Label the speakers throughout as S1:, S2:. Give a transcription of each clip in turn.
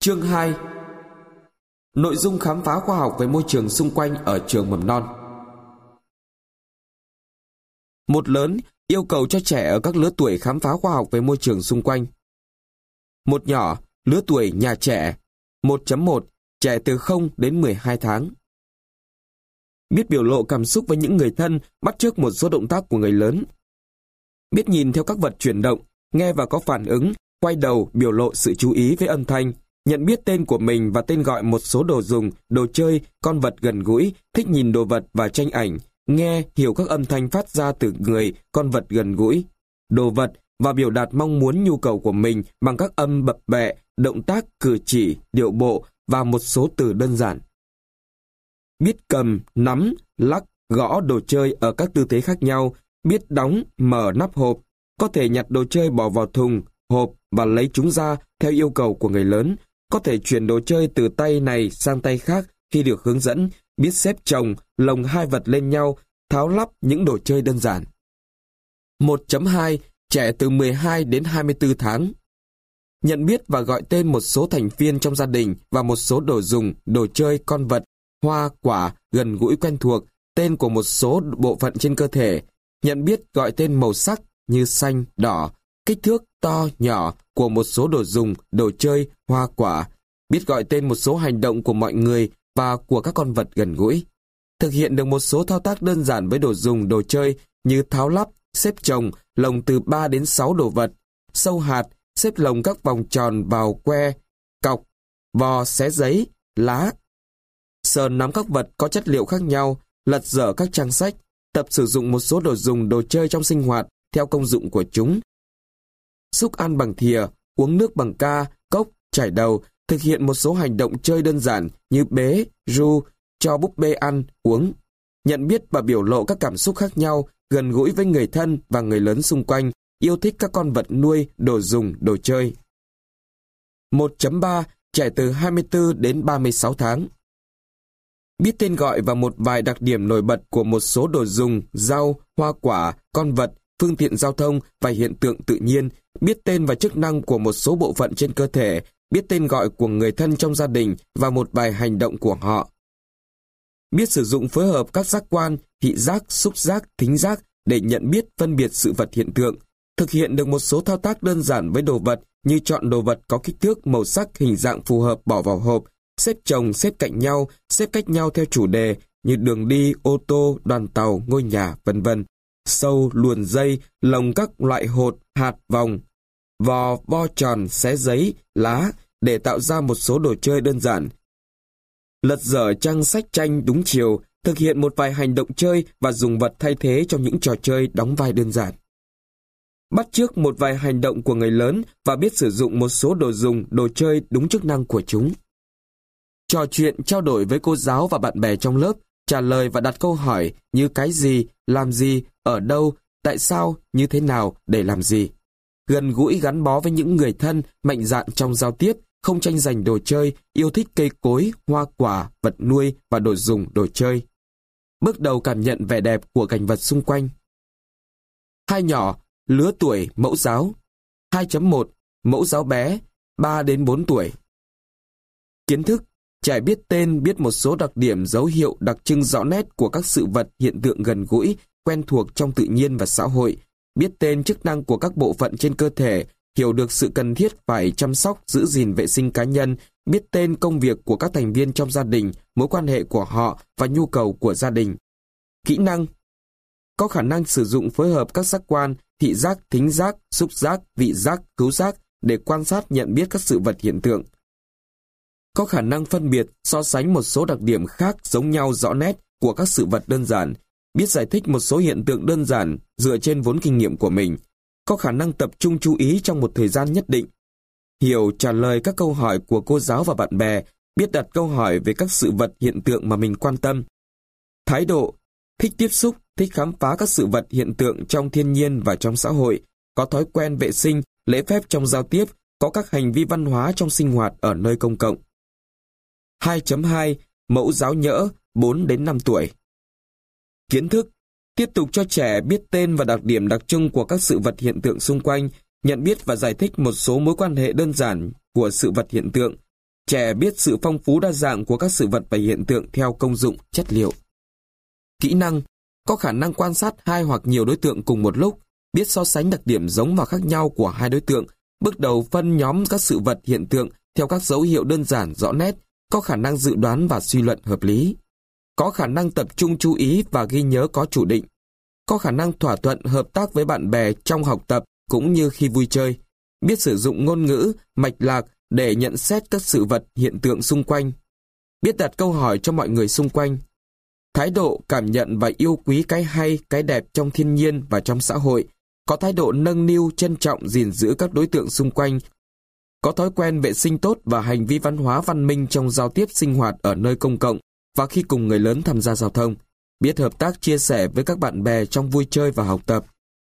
S1: Chương 2. Nội dung khám phá khoa học về môi trường xung quanh ở trường mầm non. Một lớn yêu cầu cho trẻ ở các lứa tuổi khám phá khoa học về môi trường xung quanh. Một nhỏ, lứa tuổi nhà trẻ. 1.1. Trẻ từ 0 đến 12 tháng. Biết biểu lộ cảm xúc với những người thân, bắt chước một số động tác của người lớn. Biết nhìn theo các vật chuyển động, nghe và có phản ứng, quay đầu biểu lộ sự chú ý với âm thanh, nhận biết tên của mình và tên gọi một số đồ dùng, đồ chơi, con vật gần gũi, thích nhìn đồ vật và tranh ảnh, nghe, hiểu các âm thanh phát ra từ người, con vật gần gũi, đồ vật và biểu đạt mong muốn nhu cầu của mình bằng các âm bập bẹ, động tác, cử chỉ, điệu bộ và một số từ đơn giản. Biết cầm, nắm, lắc, gõ đồ chơi ở các tư thế khác nhau, biết đóng, mở nắp hộp, có thể nhặt đồ chơi bỏ vào thùng, hộp và lấy chúng ra theo yêu cầu của người lớn, có thể chuyển đồ chơi từ tay này sang tay khác khi được hướng dẫn, biết xếp chồng, lồng hai vật lên nhau, tháo lắp những đồ chơi đơn giản. 1.2. Trẻ từ 12 đến 24 tháng. Nhận biết và gọi tên một số thành viên trong gia đình và một số đồ dùng, đồ chơi, con vật, hoa, quả, gần gũi quen thuộc, tên của một số bộ phận trên cơ thể. Nhận biết gọi tên màu sắc như xanh, đỏ, kích thước to, nhỏ của một số đồ dùng, đồ chơi, hoa quả. Biết gọi tên một số hành động của mọi người và của các con vật gần gũi. Thực hiện được một số thao tác đơn giản với đồ dùng, đồ chơi như tháo lắp, xếp chồng, lồng từ 3 đến 6 đồ vật, sâu hạt, xếp lồng các vòng tròn vào que, cọc, vò xé giấy, lá. Sờ nắm các vật có chất liệu khác nhau, lật dở các trang sách, tập sử dụng một số đồ dùng, đồ chơi trong sinh hoạt theo công dụng của chúng. Xúc ăn bằng thìa, uống nước bằng ca, cốc, chải đầu, thực hiện một số hành động chơi đơn giản như bế, ru, cho búp bê ăn, uống. Nhận biết và biểu lộ các cảm xúc khác nhau, gần gũi với người thân và người lớn xung quanh, yêu thích các con vật nuôi, đồ dùng, đồ chơi. 1.3. Trẻ từ 24 đến 36 tháng. Biết tên gọi và một vài đặc điểm nổi bật của một số đồ dùng, rau, hoa quả, con vật, phương tiện giao thông và hiện tượng tự nhiên, biết tên và chức năng của một số bộ phận trên cơ thể, biết tên gọi của người thân trong gia đình và một vài hành động của họ. Biết sử dụng phối hợp các giác quan, thị giác, xúc giác, thính giác để nhận biết, phân biệt sự vật hiện tượng, thực hiện được một số thao tác đơn giản với đồ vật như chọn đồ vật có kích thước, màu sắc, hình dạng phù hợp bỏ vào hộp, xếp chồng, xếp cạnh nhau, xếp cách nhau theo chủ đề như đường đi, ô tô, đoàn tàu, ngôi nhà, vân vân. Sâu, luồn dây, lồng các loại hột, hạt, vòng, vò, vo tròn, xé giấy, lá để tạo ra một số đồ chơi đơn giản. Lật dở trang sách tranh đúng chiều, thực hiện một vài hành động chơi và dùng vật thay thế trong những trò chơi đóng vai đơn giản. Bắt chước một vài hành động của người lớn và biết sử dụng một số đồ dùng, đồ chơi đúng chức năng của chúng. Trò chuyện, trao đổi với cô giáo và bạn bè trong lớp, trả lời và đặt câu hỏi như cái gì, làm gì, ở đâu, tại sao, như thế nào, để làm gì. Gần gũi gắn bó với những người thân, mạnh dạn trong giao tiếp, không tranh giành đồ chơi, yêu thích cây cối, hoa quả, vật nuôi và đồ dùng, đồ chơi. Bước đầu cảm nhận vẻ đẹp của cảnh vật xung quanh. Hai nhỏ, lứa tuổi mẫu giáo. 2.1. Mẫu giáo bé, 3 đến 4 tuổi. Kiến thức. Trẻ biết tên, biết một số đặc điểm, dấu hiệu, đặc trưng rõ nét của các sự vật, hiện tượng gần gũi, quen thuộc trong tự nhiên và xã hội, biết tên chức năng của các bộ phận trên cơ thể, hiểu được sự cần thiết phải chăm sóc, giữ gìn vệ sinh cá nhân, biết tên công việc của các thành viên trong gia đình, mối quan hệ của họ và nhu cầu của gia đình. Kỹ năng. Có khả năng sử dụng phối hợp các giác quan, thị giác, thính giác, xúc giác, vị giác, khứu giác để quan sát nhận biết các sự vật hiện tượng. Có khả năng phân biệt, so sánh một số đặc điểm khác giống nhau rõ nét của các sự vật đơn giản, biết giải thích một số hiện tượng đơn giản dựa trên vốn kinh nghiệm của mình. Có khả năng tập trung chú ý trong một thời gian nhất định. Hiểu, trả lời các câu hỏi của cô giáo và bạn bè, biết đặt câu hỏi về các sự vật hiện tượng mà mình quan tâm. Thái độ, thích tiếp xúc, thích khám phá các sự vật hiện tượng trong thiên nhiên và trong xã hội, có thói quen vệ sinh, lễ phép trong giao tiếp, có các hành vi văn hóa trong sinh hoạt ở nơi công cộng. 2.2. Mẫu giáo nhỡ, 4 đến 5 tuổi. Kiến thức. Tiếp tục cho trẻ biết tên và đặc điểm đặc trưng của các sự vật hiện tượng xung quanh, nhận biết và giải thích một số mối quan hệ đơn giản của sự vật hiện tượng, Trẻ biết sự phong phú đa dạng của các sự vật và hiện tượng theo công dụng, chất liệu. Kỹ năng, có khả năng quan sát hai hoặc nhiều đối tượng cùng một lúc, biết so sánh đặc điểm giống và khác nhau của hai đối tượng, bước đầu phân nhóm các sự vật hiện tượng theo các dấu hiệu đơn giản rõ nét, có khả năng dự đoán và suy luận hợp lý. Có khả năng tập trung chú ý và ghi nhớ có chủ định. Có khả năng thỏa thuận hợp tác với bạn bè trong học tập cũng như khi vui chơi. Biết sử dụng ngôn ngữ, mạch lạc để nhận xét các sự vật hiện tượng xung quanh. Biết đặt câu hỏi cho mọi người xung quanh. Thái độ cảm nhận và yêu quý cái hay, cái đẹp trong thiên nhiên và trong xã hội. Có thái độ nâng niu, trân trọng, gìn giữ các đối tượng xung quanh. Có thói quen vệ sinh tốt và hành vi văn hóa văn minh trong giao tiếp sinh hoạt ở nơi công cộng và khi cùng người lớn tham gia giao thông. Biết hợp tác chia sẻ với các bạn bè trong vui chơi và học tập.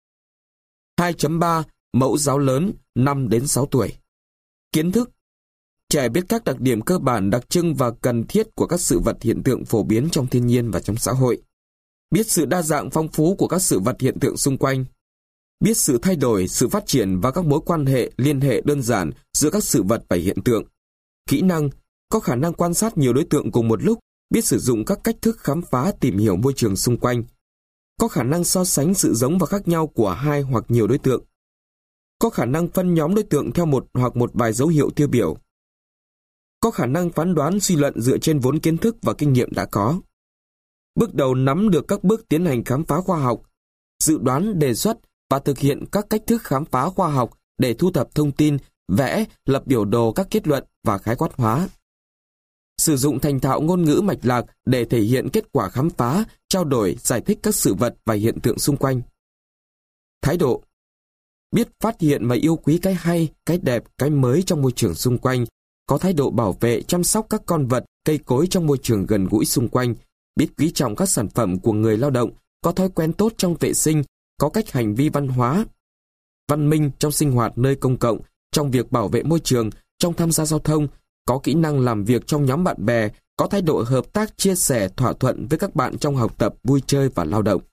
S1: 2.3 Mẫu giáo lớn 5 đến 6 tuổi. Kiến thức. Trẻ biết các đặc điểm cơ bản, đặc trưng và cần thiết của các sự vật hiện tượng phổ biến trong thiên nhiên và trong xã hội. Biết sự đa dạng phong phú của các sự vật hiện tượng xung quanh. Biết sự thay đổi, sự phát triển và các mối quan hệ, liên hệ đơn giản giữa các sự vật và hiện tượng. Kỹ năng, có khả năng quan sát nhiều đối tượng cùng một lúc, biết sử dụng các cách thức khám phá tìm hiểu môi trường xung quanh. Có khả năng so sánh sự giống và khác nhau của hai hoặc nhiều đối tượng. Có khả năng phân nhóm đối tượng theo một hoặc một vài dấu hiệu tiêu biểu. Có khả năng phán đoán suy luận dựa trên vốn kiến thức và kinh nghiệm đã có. Bước đầu nắm được các bước tiến hành khám phá khoa học, dự đoán, đề xuất và thực hiện các cách thức khám phá khoa học để thu thập thông tin, vẽ, lập biểu đồ các kết luận và khái quát hóa. Sử dụng thành thạo ngôn ngữ mạch lạc để thể hiện kết quả khám phá, trao đổi, giải thích các sự vật và hiện tượng xung quanh. Thái độ. Biết phát hiện và yêu quý cái hay, cái đẹp, cái mới trong môi trường xung quanh, có thái độ bảo vệ, chăm sóc các con vật, cây cối trong môi trường gần gũi xung quanh, biết quý trọng các sản phẩm của người lao động, có thói quen tốt trong vệ sinh, có cách hành vi văn hóa, văn minh trong sinh hoạt nơi công cộng, trong việc bảo vệ môi trường, trong tham gia giao thông, có kỹ năng làm việc trong nhóm bạn bè, có thái độ hợp tác, chia sẻ, thỏa thuận với các bạn trong học tập, vui chơi và lao động.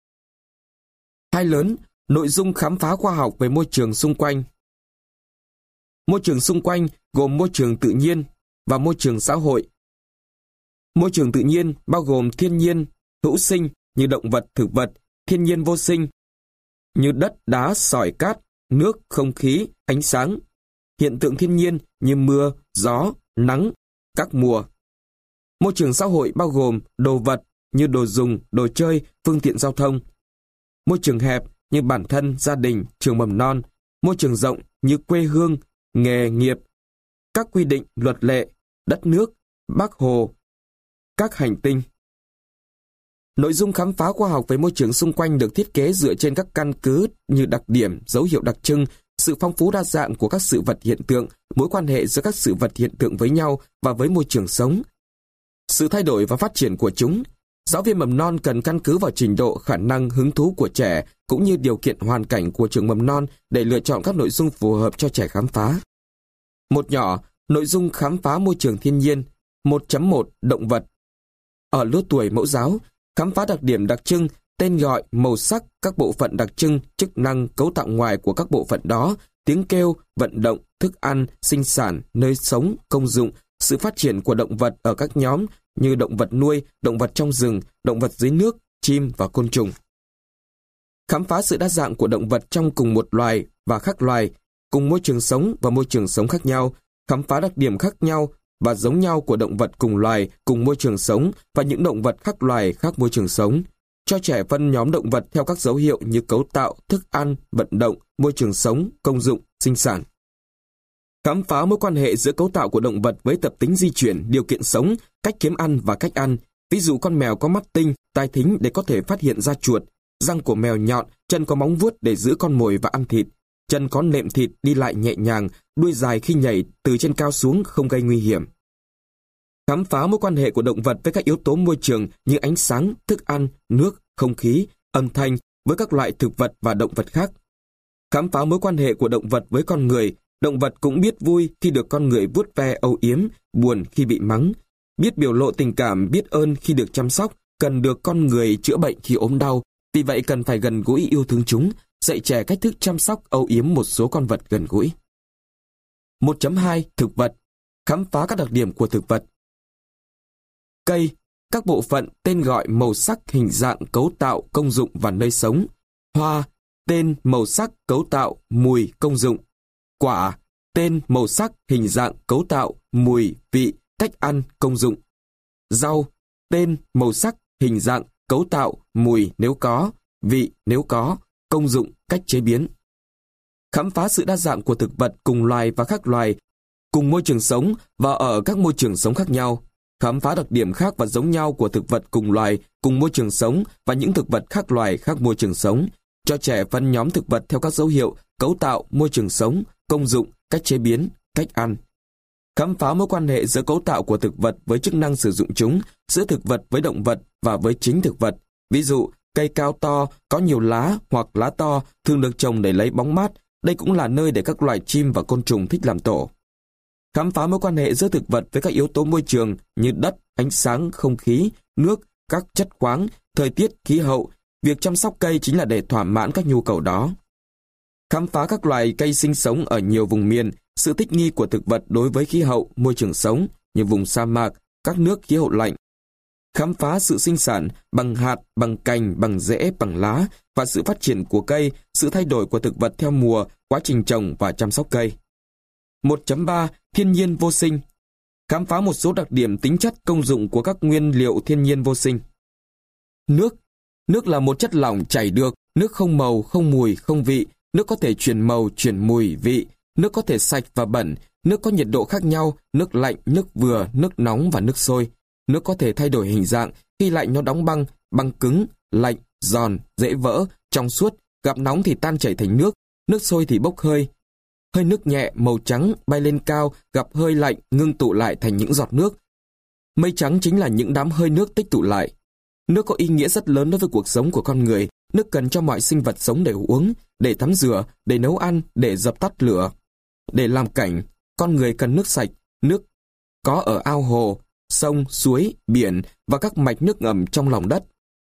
S1: 2 lớn, nội dung khám phá khoa học về môi trường xung quanh. Môi trường xung quanh gồm môi trường tự nhiên và môi trường xã hội. Môi trường tự nhiên bao gồm thiên nhiên, hữu sinh như động vật, thực vật, thiên nhiên vô sinh như đất, đá, sỏi, cát, nước, không khí, ánh sáng. Hiện tượng thiên nhiên như mưa, gió, nắng, các mùa. Môi trường xã hội bao gồm đồ vật như đồ dùng, đồ chơi, phương tiện giao thông. Môi trường hẹp như bản thân, gia đình, trường mầm non. Môi trường rộng như quê hương, nghề nghiệp, các quy định, luật lệ, đất nước, Bác Hồ, các hành tinh. Nội dung khám phá khoa học về môi trường xung quanh được thiết kế dựa trên các căn cứ như đặc điểm, dấu hiệu đặc trưng, sự phong phú đa dạng của các sự vật hiện tượng, mối quan hệ giữa các sự vật hiện tượng với nhau và với môi trường sống. Sự thay đổi và phát triển của chúng. Giáo viên mầm non cần căn cứ vào trình độ, khả năng, hứng thú của trẻ cũng như điều kiện hoàn cảnh của trường mầm non để lựa chọn các nội dung phù hợp cho trẻ khám phá. Một nhỏ, nội dung khám phá môi trường thiên nhiên. 1.1 Động vật. Ở lứa tuổi mẫu giáo, khám phá đặc điểm đặc trưng, tên gọi, màu sắc, các bộ phận đặc trưng, chức năng, cấu tạo ngoài của các bộ phận đó, tiếng kêu, vận động, thức ăn, sinh sản, nơi sống, công dụng, sự phát triển của động vật ở các nhóm như động vật nuôi, động vật trong rừng, động vật dưới nước, chim và côn trùng. Khám phá sự đa dạng của động vật trong cùng một loài và khác loài, cùng môi trường sống và môi trường sống khác nhau, khám phá đặc điểm khác nhau và giống nhau của động vật cùng loài, cùng môi trường sống và những động vật khác loài, khác môi trường sống. Cho trẻ phân nhóm động vật theo các dấu hiệu như cấu tạo, thức ăn, vận động, môi trường sống, công dụng, sinh sản. Khám phá mối quan hệ giữa cấu tạo của động vật với tập tính di chuyển, điều kiện sống, cách kiếm ăn và cách ăn. Ví dụ con mèo có mắt tinh, tai thính để có thể phát hiện ra chuột, răng của mèo nhọn, chân có móng vuốt để giữ con mồi và ăn thịt, chân có nệm thịt đi lại nhẹ nhàng, đuôi dài khi nhảy từ trên cao xuống không gây nguy hiểm. Khám phá mối quan hệ của động vật với các yếu tố môi trường như ánh sáng, thức ăn, nước, không khí, âm thanh với các loại thực vật và động vật khác. Khám phá mối quan hệ của động vật với con người. Động vật cũng biết vui khi được con người vuốt ve âu yếm, buồn khi bị mắng, biết biểu lộ tình cảm, biết ơn khi được chăm sóc, cần được con người chữa bệnh khi ốm đau, vì vậy cần phải gần gũi yêu thương chúng, dạy trẻ cách thức chăm sóc âu yếm một số con vật gần gũi. 1.2 Thực vật. Khám phá các đặc điểm của thực vật. Cây, các bộ phận, tên gọi, màu sắc, hình dạng, cấu tạo, công dụng và nơi sống. Hoa, tên, màu sắc, cấu tạo, mùi, công dụng. Quả, tên, màu sắc, hình dạng, cấu tạo, mùi, vị, cách ăn, công dụng. Rau, tên, màu sắc, hình dạng, cấu tạo, mùi nếu có, vị nếu có, công dụng, cách chế biến. Khám phá sự đa dạng của thực vật cùng loài và khác loài, cùng môi trường sống và ở các môi trường sống khác nhau. Khám phá đặc điểm khác và giống nhau của thực vật cùng loài, cùng môi trường sống và những thực vật khác loài, khác môi trường sống. Cho trẻ phân nhóm thực vật theo các dấu hiệu, cấu tạo, môi trường sống, công dụng, cách chế biến, cách ăn. Khám phá mối quan hệ giữa cấu tạo của thực vật với chức năng sử dụng chúng, giữa thực vật với động vật và với chính thực vật. Ví dụ, cây cao to, có nhiều lá hoặc lá to thường được trồng để lấy bóng mát. Đây cũng là nơi để các loài chim và côn trùng thích làm tổ. Khám phá mối quan hệ giữa thực vật với các yếu tố môi trường như đất, ánh sáng, không khí, nước, các chất khoáng, thời tiết, khí hậu. Việc chăm sóc cây chính là để thỏa mãn các nhu cầu đó. Khám phá các loài cây sinh sống ở nhiều vùng miền, sự thích nghi của thực vật đối với khí hậu, môi trường sống như vùng sa mạc, các nước khí hậu lạnh. Khám phá sự sinh sản bằng hạt, bằng cành, bằng rễ, bằng lá và sự phát triển của cây, sự thay đổi của thực vật theo mùa, quá trình trồng và chăm sóc cây. 1.3 Thiên nhiên vô sinh. Khám phá một số đặc điểm tính chất công dụng của các nguyên liệu thiên nhiên vô sinh. Nước. Nước là một chất lỏng chảy được, nước không màu, không mùi, không vị, nước có thể chuyển màu, chuyển mùi, vị, nước có thể sạch và bẩn, nước có nhiệt độ khác nhau, nước lạnh, nước vừa, nước nóng và nước sôi. Nước có thể thay đổi hình dạng, khi lạnh nó đóng băng, băng cứng, lạnh, giòn, dễ vỡ, trong suốt, gặp nóng thì tan chảy thành nước sôi thì bốc hơi. Hơi nước nhẹ, màu trắng, bay lên cao, gặp hơi lạnh, ngưng tụ lại thành những giọt nước. Mây trắng chính là những đám hơi nước tích tụ lại. Nước có ý nghĩa rất lớn đối với cuộc sống của con người. Nước cần cho mọi sinh vật sống để uống, để tắm rửa, để nấu ăn, để dập tắt lửa. Để làm cảnh, con người cần nước sạch, nước có ở ao hồ, sông, suối, biển và các mạch nước ngầm trong lòng đất.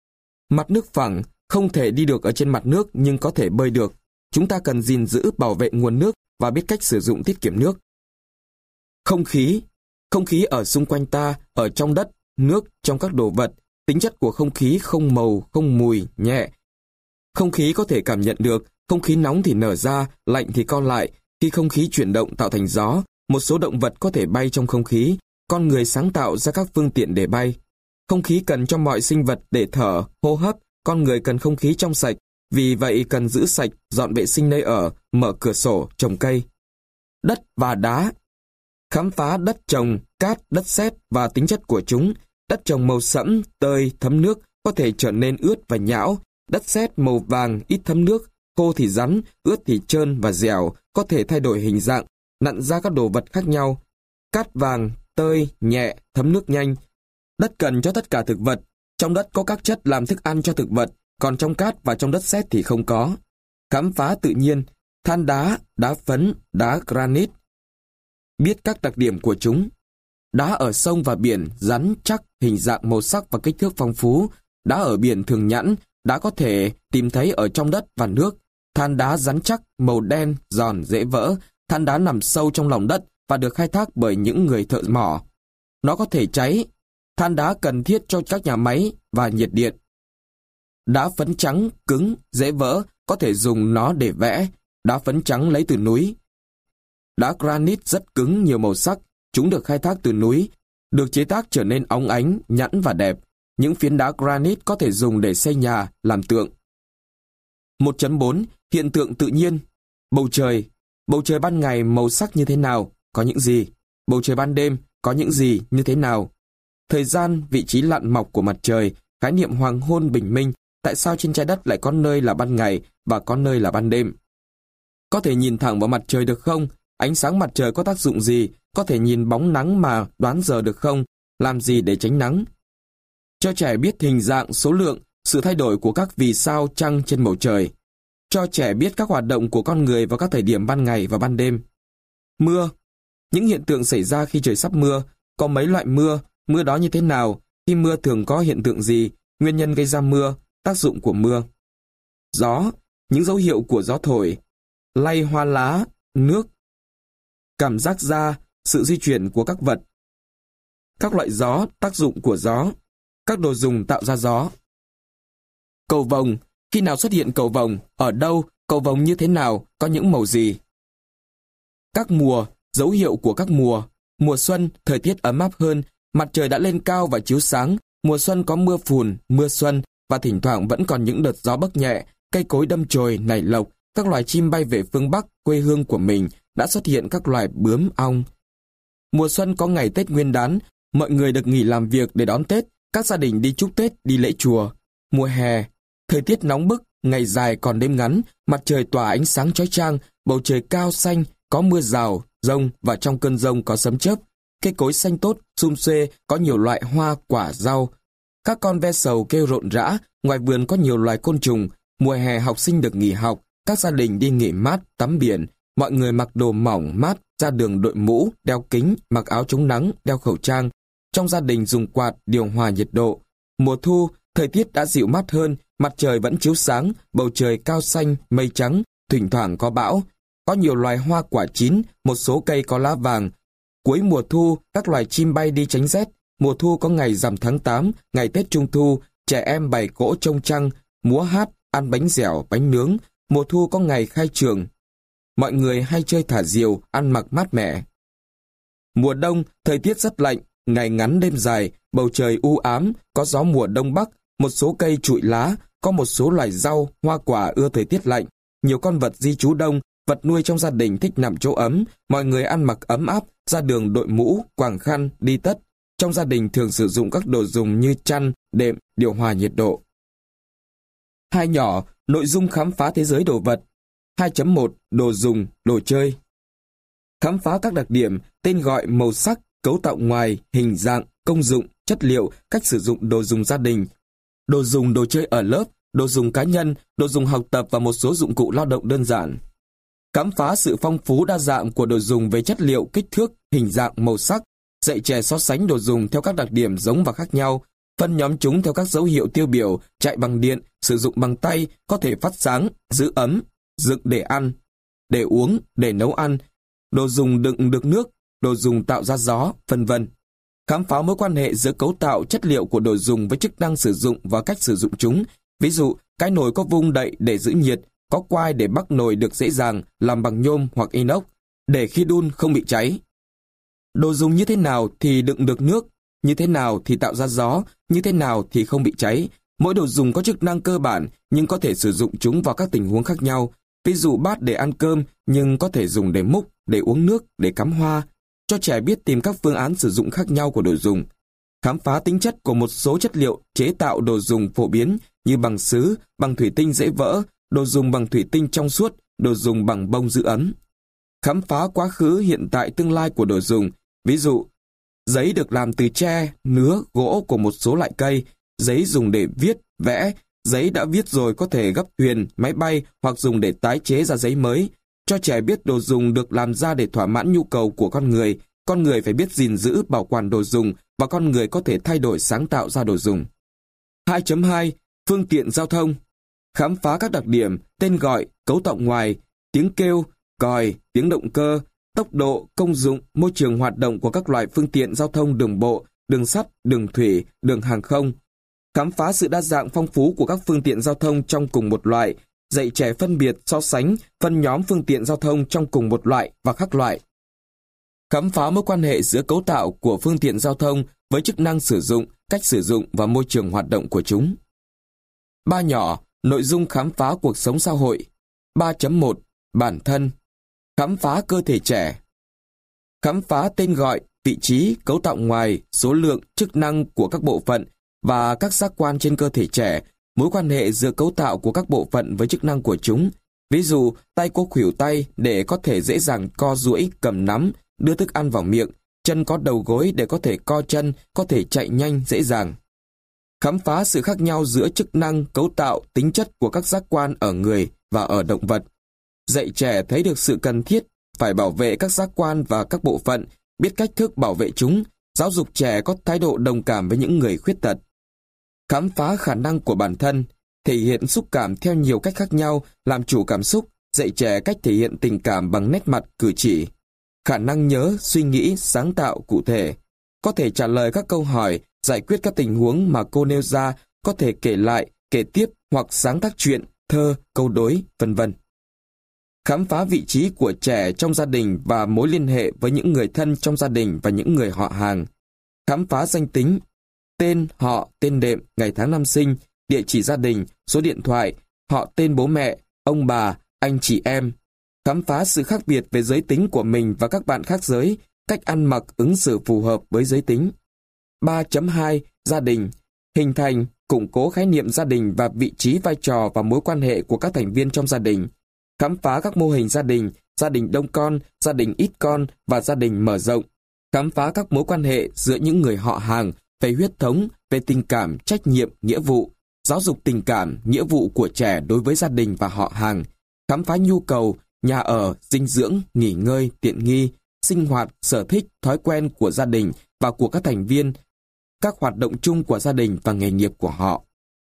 S1: Mặt nước phẳng, không thể đi được ở trên mặt nước nhưng có thể bơi được. Chúng ta cần gìn giữ bảo vệ nguồn nước và biết cách sử dụng tiết kiệm nước. Không khí ở xung quanh ta, ở trong đất, nước, trong các đồ vật. Tính chất của không khí không màu, không mùi, nhẹ. Không khí có thể cảm nhận được, không khí nóng thì nở ra, lạnh thì co lại. Khi không khí chuyển động tạo thành gió, một số động vật có thể bay trong không khí, con người sáng tạo ra các phương tiện để bay. Không khí cần cho mọi sinh vật để thở, hô hấp, con người cần không khí trong sạch, vì vậy cần giữ sạch, dọn vệ sinh nơi ở, mở cửa sổ, trồng cây. Đất và đá. Khám phá đất trồng, cát, đất sét và tính chất của chúng. Đất trồng màu sẫm, tơi, thấm nước, có thể trở nên ướt và nhão. Đất sét màu vàng, ít thấm nước, khô thì rắn, ướt thì trơn và dẻo, có thể thay đổi hình dạng, nặn ra các đồ vật khác nhau. Cát vàng, tơi, nhẹ, thấm nước nhanh. Đất cần cho tất cả thực vật. Trong đất có các chất làm thức ăn cho thực vật, còn trong cát và trong đất sét thì không có. Khám phá tự nhiên, than đá, đá phấn, đá granite. Biết các đặc điểm của chúng. Đá ở sông và biển rắn chắc, hình dạng, màu sắc và kích thước phong phú. Đá ở biển thường nhẵn, đá có thể tìm thấy ở trong đất và nước. Than đá rắn chắc, màu đen, giòn, dễ vỡ. Than đá nằm sâu trong lòng đất và được khai thác bởi những người thợ mỏ. Nó có thể cháy. Than đá cần thiết cho các nhà máy và nhiệt điện. Đá phấn trắng, cứng, dễ vỡ, có thể dùng nó để vẽ. Đá phấn trắng lấy từ núi. Đá granite rất cứng, nhiều màu sắc. Chúng được khai thác từ núi, được chế tác trở nên óng ánh, nhẵn và đẹp. Những phiến đá granite có thể dùng để xây nhà, làm tượng. 1.4 Hiện tượng tự nhiên. Bầu trời. Bầu trời ban ngày màu sắc như thế nào? Có những gì? Bầu trời ban đêm có những gì? Như thế nào? Thời gian, vị trí lặn mọc của mặt trời, khái niệm hoàng hôn bình minh, tại sao trên trái đất lại có nơi là ban ngày và có nơi là ban đêm? Có thể nhìn thẳng vào mặt trời được không? Ánh sáng mặt trời có tác dụng gì? Có thể nhìn bóng nắng mà đoán giờ được không? Làm gì để tránh nắng? Cho trẻ biết hình dạng, số lượng, sự thay đổi của các vì sao trăng trên bầu trời. Cho trẻ biết các hoạt động của con người vào các thời điểm ban ngày và ban đêm. Mưa. Những hiện tượng xảy ra khi trời sắp mưa. Có mấy loại mưa? Mưa đó như thế nào? Khi mưa thường có hiện tượng gì? Nguyên nhân gây ra mưa? Tác dụng của mưa. Gió. Những dấu hiệu của gió thổi. Lay hoa lá. Nước. Cảm giác da. sự di chuyển của các vật. Các loại gió, tác dụng của gió. Các đồ dùng tạo ra gió. Cầu vồng, khi nào xuất hiện cầu vồng, ở đâu, cầu vồng như thế nào, có những màu gì. Các mùa, dấu hiệu của các mùa. Mùa xuân, thời tiết ấm áp hơn, mặt trời đã lên cao và chiếu sáng. Mùa xuân có mưa phùn, mưa xuân, và thỉnh thoảng vẫn còn những đợt gió bấc nhẹ, cây cối đâm chồi, nảy lộc, các loài chim bay về phương Bắc, quê hương của mình, đã xuất hiện các loài bướm, ong. Mùa xuân có ngày Tết Nguyên đán, mọi người được nghỉ làm việc để đón Tết, các gia đình đi chúc Tết, đi lễ chùa. Mùa hè, thời tiết nóng bức, ngày dài còn đêm ngắn, mặt trời tỏa ánh sáng chói chang, bầu trời cao xanh, có mưa rào, dông và trong cơn dông có sấm chớp. Cây cối xanh tốt, sum xuê, có nhiều loại hoa, quả, rau. Các con ve sầu kêu rộn rã, ngoài vườn có nhiều loài côn trùng. Mùa hè học sinh được nghỉ học, các gia đình đi nghỉ mát, tắm biển. Mọi người mặc đồ mỏng, mát, ra đường đội mũ, đeo kính, mặc áo chống nắng, đeo khẩu trang. Trong gia đình dùng quạt, điều hòa nhiệt độ. Mùa thu, thời tiết đã dịu mát hơn, mặt trời vẫn chiếu sáng, bầu trời cao xanh, mây trắng, thỉnh thoảng có bão. Có nhiều loài hoa quả chín, một số cây có lá vàng. Cuối mùa thu, các loài chim bay đi tránh rét. Mùa thu có ngày rằm tháng 8, ngày Tết Trung Thu, trẻ em bày cỗ trông trăng, múa hát, ăn bánh dẻo, bánh nướng. Mùa thu có ngày khai trường. Mọi người hay chơi thả diều, ăn mặc mát mẻ. Mùa đông, thời tiết rất lạnh, ngày ngắn đêm dài, bầu trời u ám, có gió mùa đông bắc, một số cây trụi lá, có một số loài rau, hoa quả ưa thời tiết lạnh. Nhiều con vật di trú đông, vật nuôi trong gia đình thích nằm chỗ ấm, mọi người ăn mặc ấm áp, ra đường đội mũ, quàng khăn, đi tất. Trong gia đình thường sử dụng các đồ dùng như chăn, đệm, điều hòa nhiệt độ. 2 nhỏ, nội dung khám phá thế giới đồ vật. 2.1 Đồ dùng, đồ chơi. Khám phá các đặc điểm, tên gọi, màu sắc, cấu tạo ngoài, hình dạng, công dụng, chất liệu, cách sử dụng đồ dùng gia đình, đồ dùng đồ chơi ở lớp, đồ dùng cá nhân, đồ dùng học tập và một số dụng cụ lao động đơn giản. Khám phá sự phong phú đa dạng của đồ dùng về chất liệu, kích thước, hình dạng, màu sắc, dạy trẻ so sánh đồ dùng theo các đặc điểm giống và khác nhau, phân nhóm chúng theo các dấu hiệu tiêu biểu, chạy bằng điện, sử dụng bằng tay, có thể phát sáng, giữ ấm, dựng để ăn, để uống, để nấu ăn, đồ dùng đựng được nước, đồ dùng tạo ra gió, vân vân. Khám phá mối quan hệ giữa cấu tạo chất liệu của đồ dùng với chức năng sử dụng và cách sử dụng chúng. Ví dụ, cái nồi có vung đậy để giữ nhiệt, có quai để bắc nồi được dễ dàng, làm bằng nhôm hoặc inox, để khi đun không bị cháy. Đồ dùng như thế nào thì đựng được nước, như thế nào thì tạo ra gió, như thế nào thì không bị cháy. Mỗi đồ dùng có chức năng cơ bản, nhưng có thể sử dụng chúng vào các tình huống khác nhau. Ví dụ bát để ăn cơm, nhưng có thể dùng để múc, để uống nước, để cắm hoa. Cho trẻ biết tìm các phương án sử dụng khác nhau của đồ dùng. Khám phá tính chất của một số chất liệu chế tạo đồ dùng phổ biến như bằng sứ, bằng thủy tinh dễ vỡ, đồ dùng bằng thủy tinh trong suốt, đồ dùng bằng bông giữ ấm. Khám phá quá khứ, hiện tại, tương lai của đồ dùng. Ví dụ, giấy được làm từ tre, nứa, gỗ của một số loại cây, giấy dùng để viết, vẽ, giấy đã viết rồi có thể gấp thuyền, máy bay hoặc dùng để tái chế ra giấy mới. Cho trẻ biết đồ dùng được làm ra để thỏa mãn nhu cầu của con người phải biết gìn giữ, bảo quản đồ dùng và con người có thể thay đổi, sáng tạo ra đồ dùng. 2.2 Phương tiện giao thông. Khám phá các đặc điểm, tên gọi, cấu tạo ngoài, tiếng kêu, còi, tiếng động cơ, tốc độ, công dụng, môi trường hoạt động của các loại phương tiện giao thông đường bộ, đường sắt, đường thủy, đường hàng không. Khám phá sự đa dạng phong phú của các phương tiện giao thông trong cùng một loại, dạy trẻ phân biệt, so sánh, phân nhóm phương tiện giao thông trong cùng một loại và các loại. Khám phá mối quan hệ giữa cấu tạo của phương tiện giao thông với chức năng sử dụng, cách sử dụng và môi trường hoạt động của chúng. 3 nhỏ, nội dung khám phá cuộc sống xã hội. 3.1 Bản thân. Khám phá cơ thể trẻ. Khám phá tên gọi, vị trí, cấu tạo ngoài, số lượng, chức năng của các bộ phận và các giác quan trên cơ thể trẻ, mối quan hệ giữa cấu tạo của các bộ phận với chức năng của chúng. Ví dụ, tay có khuỷu tay để có thể dễ dàng co duỗi, cầm nắm, đưa thức ăn vào miệng, chân có đầu gối để có thể co chân, có thể chạy nhanh, dễ dàng. Khám phá sự khác nhau giữa chức năng, cấu tạo, tính chất của các giác quan ở người và ở động vật. Dạy trẻ thấy được sự cần thiết phải bảo vệ các giác quan và các bộ phận, biết cách thức bảo vệ chúng, giáo dục trẻ có thái độ đồng cảm với những người khuyết tật. Khám phá khả năng của bản thân, thể hiện xúc cảm theo nhiều cách khác nhau, làm chủ cảm xúc, dạy trẻ cách thể hiện tình cảm bằng nét mặt, cử chỉ. khả năng nhớ, suy nghĩ, sáng tạo cụ thể, có thể trả lời các câu hỏi, giải quyết các tình huống mà cô nêu ra, có thể kể lại, kể tiếp hoặc sáng tác truyện, thơ, câu đối, vân vân. Khám phá vị trí của trẻ trong gia đình và mối liên hệ với những người thân trong gia đình và những người họ hàng. Khám phá danh tính, tên, họ, tên đệm, ngày tháng năm sinh, địa chỉ gia đình, số điện thoại, họ tên bố mẹ, ông bà, anh chị em. Khám phá sự khác biệt về giới tính của mình và các bạn khác giới, cách ăn mặc ứng xử phù hợp với giới tính. 3.2 Gia đình. Hình thành, củng cố khái niệm gia đình và vị trí vai trò và mối quan hệ của các thành viên trong gia đình. Khám phá các mô hình gia đình đông con, gia đình ít con và gia đình mở rộng. Khám phá các mối quan hệ giữa những người họ hàng, về huyết thống, về tình cảm, trách nhiệm, nghĩa vụ, giáo dục tình cảm, nghĩa vụ của trẻ đối với gia đình và họ hàng. Khám phá nhu cầu, nhà ở, dinh dưỡng, nghỉ ngơi, tiện nghi, sinh hoạt, sở thích, thói quen của gia đình và của các thành viên, các hoạt động chung của gia đình và nghề nghiệp của họ.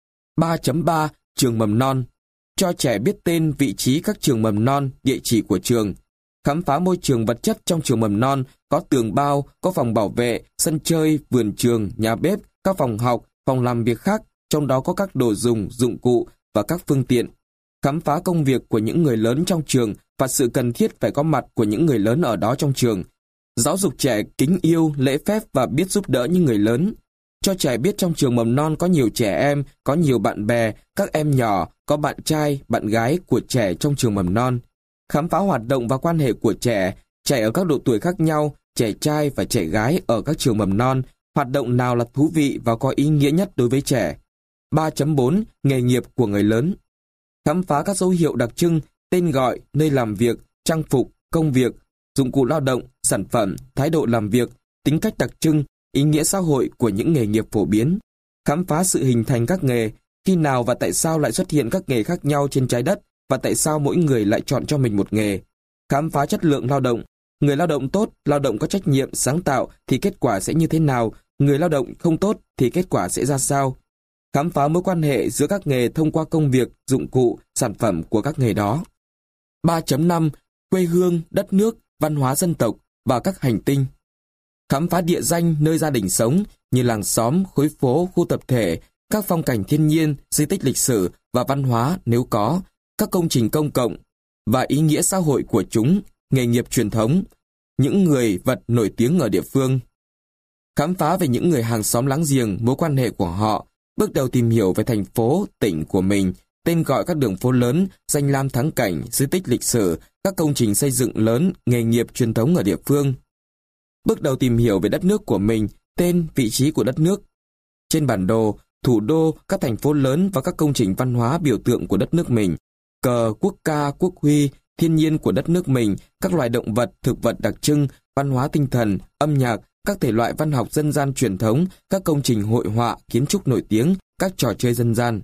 S1: 3.3 Trường mầm non. Cho trẻ biết tên, vị trí các trường mầm non, địa chỉ của trường. Khám phá môi trường vật chất trong trường mầm non, có tường bao, có phòng bảo vệ, sân chơi, vườn trường, nhà bếp, các phòng học, phòng làm việc khác, trong đó có các đồ dùng, dụng cụ và các phương tiện. Khám phá công việc của những người lớn trong trường và sự cần thiết phải có mặt của những người lớn ở đó trong trường. Giáo dục trẻ kính yêu, lễ phép và biết giúp đỡ những người lớn. Cho trẻ biết trong trường mầm non có nhiều trẻ em, có nhiều bạn bè, các em nhỏ, có bạn trai, bạn gái của trẻ trong trường mầm non. Khám phá hoạt động và quan hệ của trẻ ở các độ tuổi khác nhau, trẻ trai và trẻ gái ở các trường mầm non, hoạt động nào là thú vị và có ý nghĩa nhất đối với trẻ. 3.4 Nghề nghiệp của người lớn. Khám phá các dấu hiệu đặc trưng, tên gọi, nơi làm việc, trang phục, công việc, dụng cụ lao động, sản phẩm, thái độ làm việc, tính cách đặc trưng, ý nghĩa xã hội của những nghề nghiệp phổ biến. Khám phá sự hình thành các nghề, khi nào và tại sao lại xuất hiện các nghề khác nhau trên trái đất và tại sao mỗi người lại chọn cho mình một nghề. Khám phá chất lượng lao động. Người lao động tốt, lao động có trách nhiệm, sáng tạo thì kết quả sẽ như thế nào, người lao động không tốt thì kết quả sẽ ra sao. Khám phá mối quan hệ giữa các nghề thông qua công việc, dụng cụ, sản phẩm của các nghề đó. 3.5 Quê hương, đất nước, văn hóa dân tộc và các hành tinh. Khám phá địa danh nơi gia đình sống như làng xóm, khối phố, khu tập thể, các phong cảnh thiên nhiên, di tích lịch sử và văn hóa nếu có, các công trình công cộng và ý nghĩa xã hội của chúng, nghề nghiệp truyền thống, những người vật nổi tiếng ở địa phương. Khám phá về những người hàng xóm láng giềng, mối quan hệ của họ, bước đầu tìm hiểu về thành phố, tỉnh của mình, tên gọi các đường phố lớn, danh lam thắng cảnh, di tích lịch sử, các công trình xây dựng lớn, nghề nghiệp truyền thống ở địa phương. Bước đầu tìm hiểu về đất nước của mình, tên, vị trí của đất nước. Trên bản đồ, thủ đô, các thành phố lớn và các công trình văn hóa biểu tượng của đất nước mình, cờ, quốc ca, quốc huy, thiên nhiên của đất nước mình, các loài động vật, thực vật đặc trưng, văn hóa tinh thần, âm nhạc, các thể loại văn học dân gian truyền thống, các công trình hội họa, kiến trúc nổi tiếng, các trò chơi dân gian.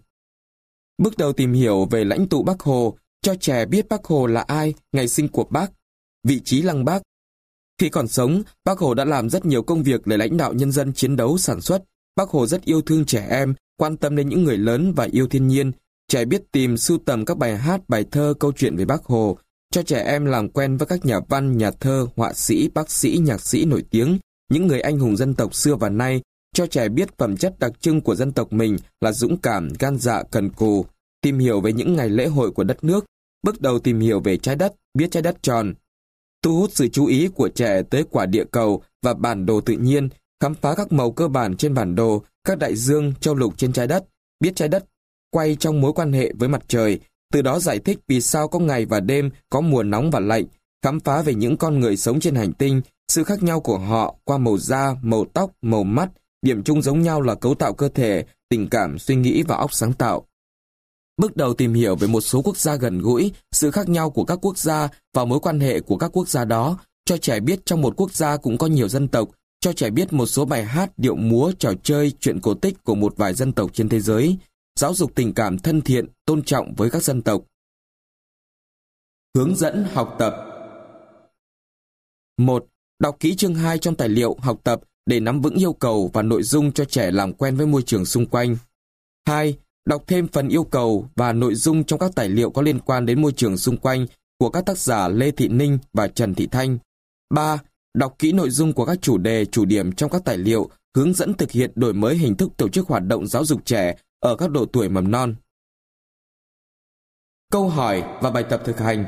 S1: Bước đầu tìm hiểu về lãnh tụ Bác Hồ, cho trẻ biết Bác Hồ là ai, ngày sinh của Bác, vị trí lăng Bác. Khi còn sống, Bác Hồ đã làm rất nhiều công việc để lãnh đạo nhân dân chiến đấu sản xuất. Bác Hồ rất yêu thương trẻ em, quan tâm đến những người lớn và yêu thiên nhiên. Trẻ biết tìm, sưu tầm các bài hát, bài thơ, câu chuyện về Bác Hồ. Cho trẻ em làm quen với các nhà văn, nhà thơ, họa sĩ, bác sĩ, nhạc sĩ nổi tiếng, những người anh hùng dân tộc xưa và nay. Cho trẻ biết phẩm chất đặc trưng của dân tộc mình là dũng cảm, gan dạ, cần cù. Tìm hiểu về những ngày lễ hội của đất nước. Bước đầu tìm hiểu về trái đất, biết trái đất tròn. Thu hút sự chú ý của trẻ tới quả địa cầu và bản đồ tự nhiên, khám phá các màu cơ bản trên bản đồ, các đại dương, châu lục trên trái đất, biết trái đất quay trong mối quan hệ với mặt trời, từ đó giải thích vì sao có ngày và đêm, có mùa nóng và lạnh, khám phá về những con người sống trên hành tinh, sự khác nhau của họ qua màu da, màu tóc, màu mắt, điểm chung giống nhau là cấu tạo cơ thể, tình cảm, suy nghĩ và óc sáng tạo. Bước đầu tìm hiểu về một số quốc gia gần gũi, sự khác nhau của các quốc gia và mối quan hệ của các quốc gia đó, cho trẻ biết trong một quốc gia cũng có nhiều dân tộc, cho trẻ biết một số bài hát, điệu múa, trò chơi, chuyện cổ tích của một vài dân tộc trên thế giới, giáo dục tình cảm thân thiện, tôn trọng với các dân tộc. Hướng dẫn học tập. 1. Đọc kỹ chương 2 trong tài liệu học tập để nắm vững yêu cầu và nội dung cho trẻ làm quen với môi trường xung quanh. 2. Đọc thêm phần yêu cầu và nội dung trong các tài liệu có liên quan đến môi trường xung quanh của các tác giả Lê Thị Ninh và Trần Thị Thanh. 3. Đọc kỹ nội dung của các chủ đề, chủ điểm trong các tài liệu, hướng dẫn thực hiện đổi mới hình thức tổ chức hoạt động giáo dục trẻ ở các độ tuổi mầm non. Câu hỏi và bài tập thực hành.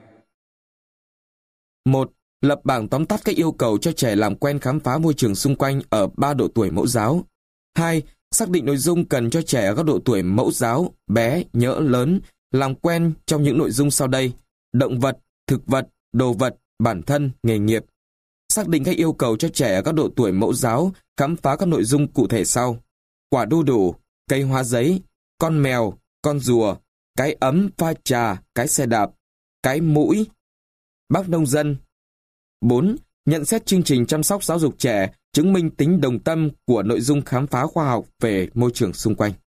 S1: 1. Lập bảng tóm tắt các yêu cầu cho trẻ làm quen khám phá môi trường xung quanh ở 3 độ tuổi mẫu giáo. 2. Xác định nội dung cần cho trẻ ở các độ tuổi mẫu giáo, bé, nhỡ, lớn, làm quen trong những nội dung sau đây: động vật, thực vật, đồ vật, bản thân, nghề nghiệp. Xác định các yêu cầu cho trẻ ở các độ tuổi mẫu giáo, khám phá các nội dung cụ thể sau: quả đu đủ, cây hoa giấy, con mèo, con rùa, cái ấm pha trà, cái xe đạp, cái mũi, bác nông dân. 4. Nhận xét chương trình chăm sóc giáo dục trẻ, chứng minh tính đồng tâm của nội dung khám phá khoa học về môi trường xung quanh.